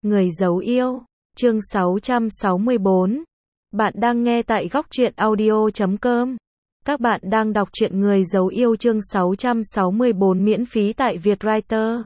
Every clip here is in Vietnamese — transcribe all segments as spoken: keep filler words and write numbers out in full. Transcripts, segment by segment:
Người dấu yêu, chương sáu trăm sáu mươi bốn. Bạn đang nghe tại góc truyện audio chấm com. Các bạn đang đọc truyện Người dấu yêu chương sáu trăm sáu mươi bốn miễn phí tại Vietwriter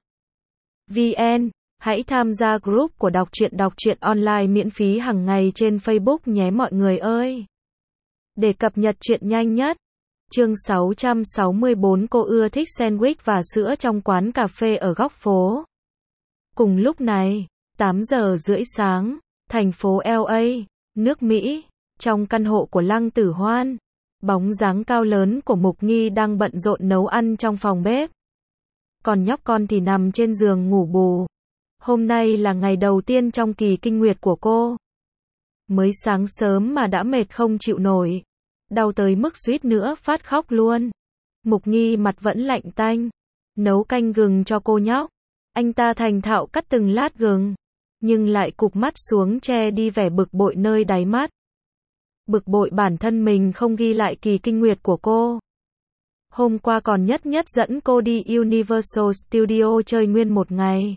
vê en. Hãy tham gia group của đọc truyện đọc truyện online miễn phí hàng ngày trên Facebook nhé mọi người ơi. Để cập nhật truyện nhanh nhất. Chương sáu trăm sáu mươi bốn. Cô ưa thích sandwich và sữa trong quán cà phê ở góc phố. Cùng lúc này, tám giờ rưỡi sáng, thành phố lờ a, nước Mỹ, trong căn hộ của Lăng Tử Hoan, bóng dáng cao lớn của Mục Nghi đang bận rộn nấu ăn trong phòng bếp. Còn nhóc con thì nằm trên giường ngủ bù. Hôm nay là ngày đầu tiên trong kỳ kinh nguyệt của cô. Mới sáng sớm mà đã mệt không chịu nổi. Đau tới mức suýt nữa phát khóc luôn. Mục Nghi mặt vẫn lạnh tanh. Nấu canh gừng cho cô nhóc. Anh ta thành thạo cắt từng lát gừng. Nhưng lại cụp mắt xuống che đi vẻ bực bội nơi đáy mắt. Bực bội bản thân mình không ghi lại kỳ kinh nguyệt của cô. Hôm qua còn nhất nhất dẫn cô đi Universal Studio chơi nguyên một ngày.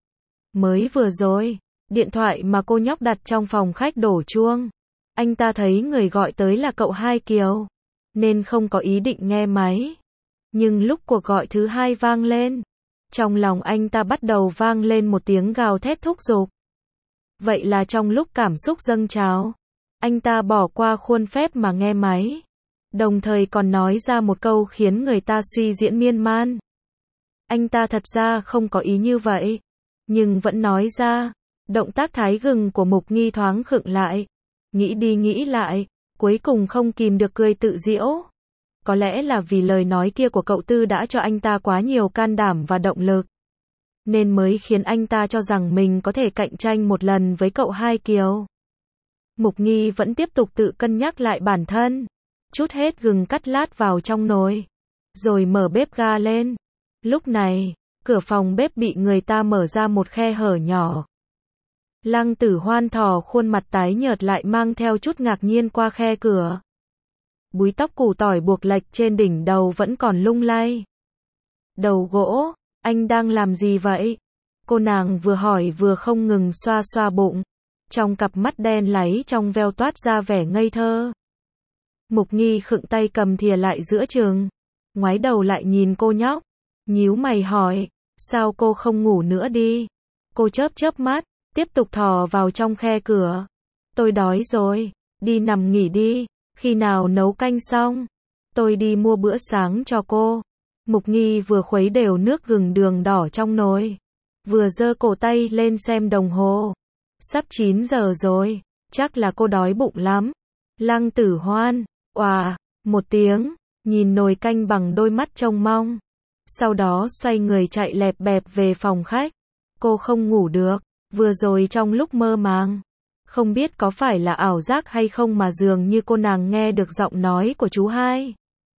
Mới vừa rồi, điện thoại mà cô nhóc đặt trong phòng khách đổ chuông. Anh ta thấy người gọi tới là cậu Hai Kiều, nên không có ý định nghe máy. Nhưng lúc cuộc gọi thứ hai vang lên, trong lòng anh ta bắt đầu vang lên một tiếng gào thét thúc giục. Vậy là trong lúc cảm xúc dâng trào, anh ta bỏ qua khuôn phép mà nghe máy. Đồng thời còn nói ra một câu khiến người ta suy diễn miên man. Anh ta thật ra không có ý như vậy, nhưng vẫn nói ra. Động tác thái gừng của Mục Nghi thoáng khựng lại. Nghĩ đi nghĩ lại, cuối cùng không kìm được cười tự giễu. Có lẽ là vì lời nói kia của cậu Tư đã cho anh ta quá nhiều can đảm và động lực, nên mới khiến anh ta cho rằng mình có thể cạnh tranh một lần với cậu Hai Kiều. Mục Nghi vẫn tiếp tục tự cân nhắc lại bản thân. Chút hết gừng cắt lát vào trong nồi, rồi mở bếp ga lên. Lúc này, cửa phòng bếp bị người ta mở ra một khe hở nhỏ. Lăng Tử Hoan thò khuôn mặt tái nhợt lại mang theo chút ngạc nhiên qua khe cửa. Búi tóc củ tỏi buộc lệch trên đỉnh đầu vẫn còn lung lay. Đầu gỗ, anh đang làm gì vậy? Cô nàng vừa hỏi vừa không ngừng xoa xoa bụng. Trong cặp mắt đen láy trong veo toát ra vẻ ngây thơ. Mục Nghi khựng tay cầm thìa lại giữa chừng. Ngoái đầu lại nhìn cô nhóc. Nhíu mày hỏi, sao cô không ngủ nữa đi? Cô chớp chớp mắt, tiếp tục thò vào trong khe cửa. Tôi đói rồi, đi nằm nghỉ đi, khi nào nấu canh xong, tôi đi mua bữa sáng cho cô. Mục Nghi vừa khuấy đều nước gừng đường đỏ trong nồi, vừa giơ cổ tay lên xem đồng hồ. Sắp chín giờ rồi, chắc là cô đói bụng lắm. Lăng Tử Hoan, oà, một tiếng, nhìn nồi canh bằng đôi mắt trông mong. Sau đó xoay người chạy lẹp bẹp về phòng khách. Cô không ngủ được, vừa rồi trong lúc mơ màng. Không biết có phải là ảo giác hay không mà dường như cô nàng nghe được giọng nói của chú Hai.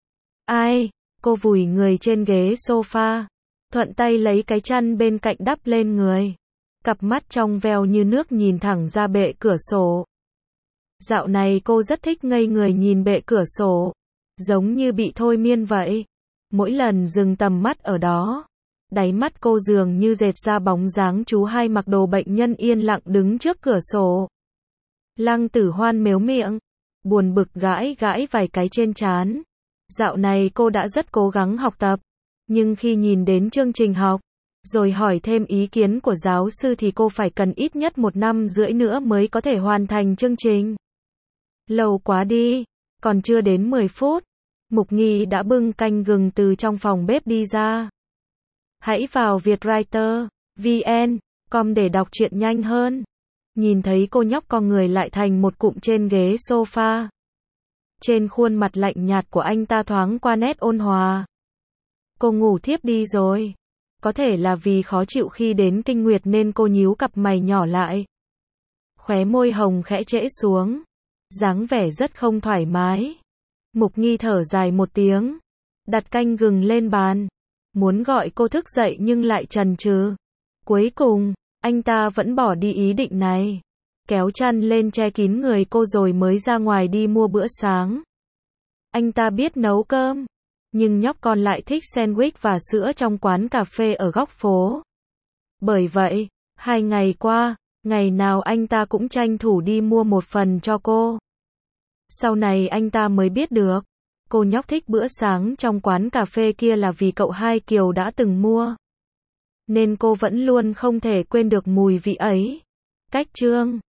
Ai? Cô vùi người trên ghế sofa, thuận tay lấy cái chăn bên cạnh đắp lên người. Cặp mắt trong veo như nước nhìn thẳng ra bệ cửa sổ. Dạo này cô rất thích ngây người nhìn bệ cửa sổ, giống như bị thôi miên vậy. Mỗi lần dừng tầm mắt ở đó, đáy mắt cô dường như dệt ra bóng dáng chú Hai mặc đồ bệnh nhân yên lặng đứng trước cửa sổ. Lăng Tử Hoan mếu miệng, buồn bực gãi gãi vài cái trên trán. Dạo này cô đã rất cố gắng học tập, nhưng khi nhìn đến chương trình học, rồi hỏi thêm ý kiến của giáo sư thì cô phải cần ít nhất một năm rưỡi nữa mới có thể hoàn thành chương trình. Lâu quá đi, còn chưa đến mười phút. Mục Nghi đã bưng canh gừng từ trong phòng bếp đi ra. Hãy vào Vietwriter vê en com để đọc truyện nhanh hơn. Nhìn thấy cô nhóc con người lại thành một cụm trên ghế sofa. Trên khuôn mặt lạnh nhạt của anh ta thoáng qua nét ôn hòa. Cô ngủ thiếp đi rồi. Có thể là vì khó chịu khi đến kinh nguyệt nên cô nhíu cặp mày nhỏ lại. Khóe môi hồng khẽ trễ xuống. Dáng vẻ rất không thoải mái. Mục Nghi thở dài một tiếng. Đặt canh gừng lên bàn. Muốn gọi cô thức dậy nhưng lại chần chừ. Cuối cùng, anh ta vẫn bỏ đi ý định này. Kéo chăn lên che kín người cô rồi mới ra ngoài đi mua bữa sáng. Anh ta biết nấu cơm, nhưng nhóc con lại thích sandwich và sữa trong quán cà phê ở góc phố. Bởi vậy, hai ngày qua, Ngày nào anh ta cũng tranh thủ đi mua một phần cho cô. Sau này anh ta mới biết được, cô nhóc thích bữa sáng trong quán cà phê kia là vì cậu hai Kiều đã từng mua. Nên cô vẫn luôn không thể quên được mùi vị ấy. Cách chương